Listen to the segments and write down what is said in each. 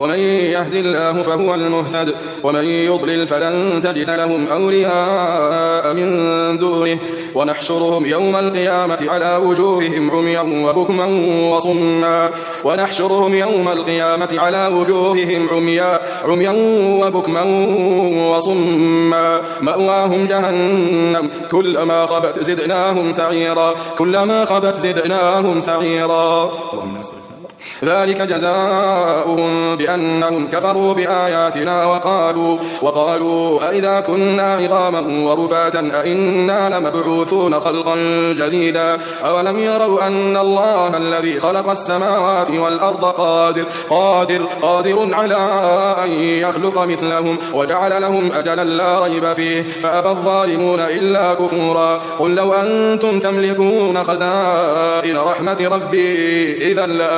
ومن يهد الله فهو المهتد ومن يضلل فلن تجد لهم أولياء من دونه ونحشرهم يوم القيامة على وجوههم عميا وبكما وصما مأواهم جهنم كلما خبت زدناهم سعيرا ذلك جزاؤهم بأنهم كفروا بآياتنا وقالوا أئذا كنا عظاما ورفاتا أئنا لمبعوثون خلقا جديدا أولم يروا أن الله الذي خلق السماوات والأرض قادر على أن يخلق مثلهم وجعل لهم أجلا لا ريب فيه فأبى الظالمون إلا كفورا قل لو أنتم تملكون خزائن رحمة ربي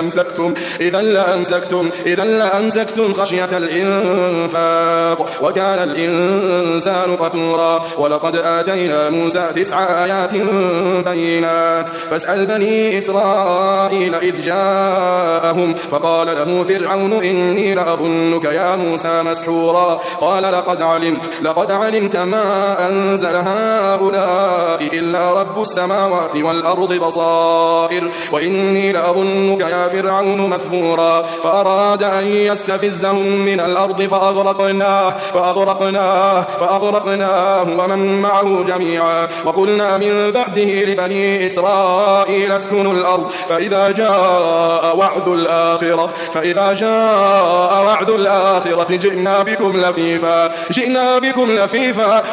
إذا لأمسكتم خشية الإنفاق وكان الإنسان قتورا ولقد آتينا موسى 9 آيات بينات فاسأل بني إسرائيل إذ جاءهم فقال له فرعون إني لأظنك يا موسى مسحورا قال لقد علمت ما أنزل هؤلاء إلا رب السماوات والأرض بصائر وإني لأظنك يا فرعون مثبورا فأراد أن يستفزهم من الأرض فأغرقناه ومن معه جميعا وقلنا من بعده لبني إسرائيل اسكنوا الأرض فإذا جاء وعد الآخرة جئنا بكم لفيفا